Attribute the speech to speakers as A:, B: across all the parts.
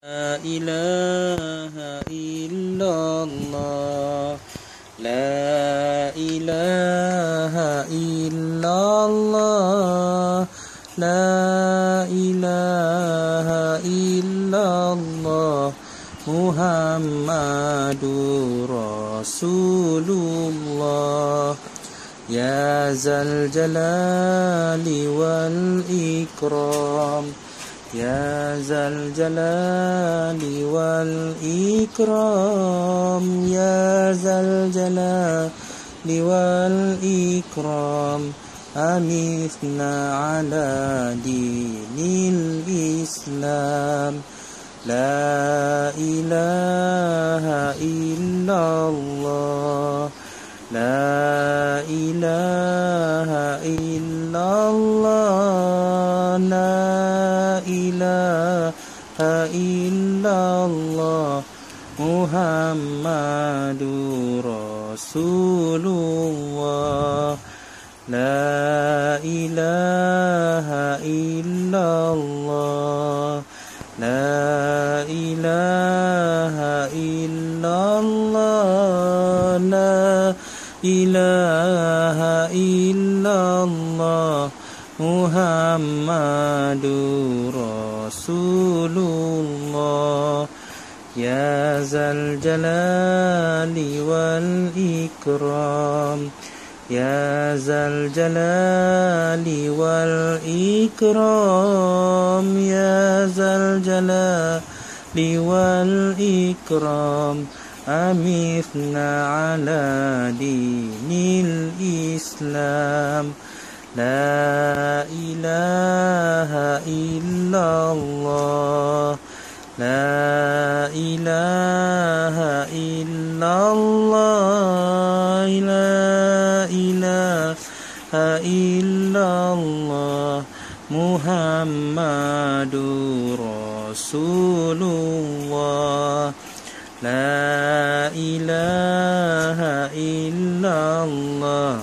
A: لا إله إلا الله لا إله إلا الله لا إله إلا الله محمد رسول الله يا ذا الجلال والإكرام يا ذا الجلال والإكرام يا ذا الجلال والإكرام أمثنا على دين الإسلام لا إله إلا الله لا إله إلا الله لا إله إلا الله محمد رسول الله لا إله إلا الله لا إله إلا الله لا إله إلا الله محمد رسول الله يا ذا الجلال والإكرام يا ذا الجلال والإكرام يا ذا الجلال والإكرام أمثنا على دين الإسلام لا إله إلا الله لا إله إلا الله لا إله إلا الله محمد رسول الله لا إله إلا الله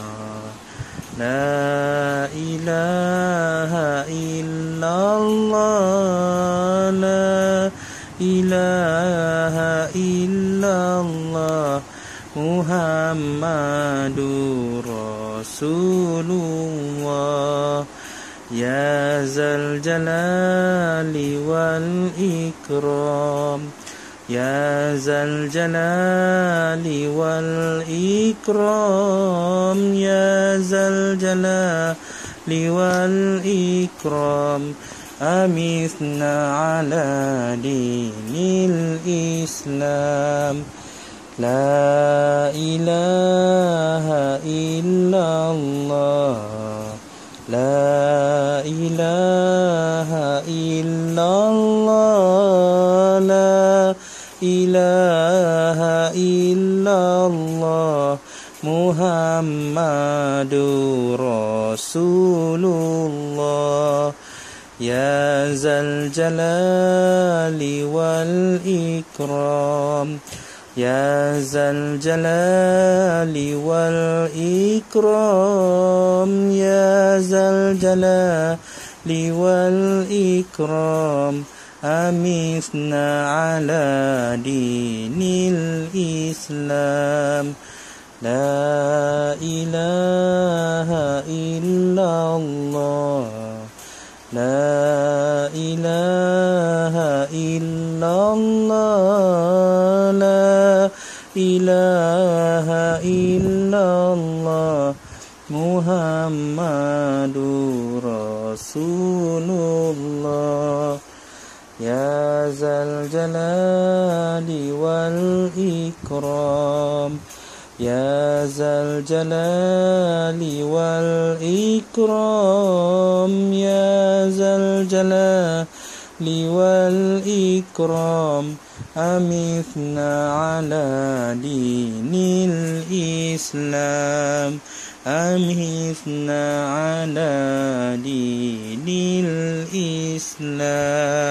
A: لا إله إلا الله لا إله إلا الله محمد رسول الله يا ذا الجلال والإكرام يا ذا الجلال والإكرام يا ذا الجلال والإكرام أمثنا على دين الإسلام لا إله إلا الله لا إله إلا الله لا إله إلا الله محمد رسول الله يا ذا الجلال والإكرام يا ذا الجلال والإكرام يا ذا الجلال والإكرام أمثنا على دين الإسلام لا إله إلا الله لا إله إلا الله لا إله إلا الله محمد رسول الله يا ذا الجلال والإكرام يا ذا الجلال والإكرام يا ذا الجلال والإكرام أمثنا على دين الإسلام أمثنا على دين الإسلام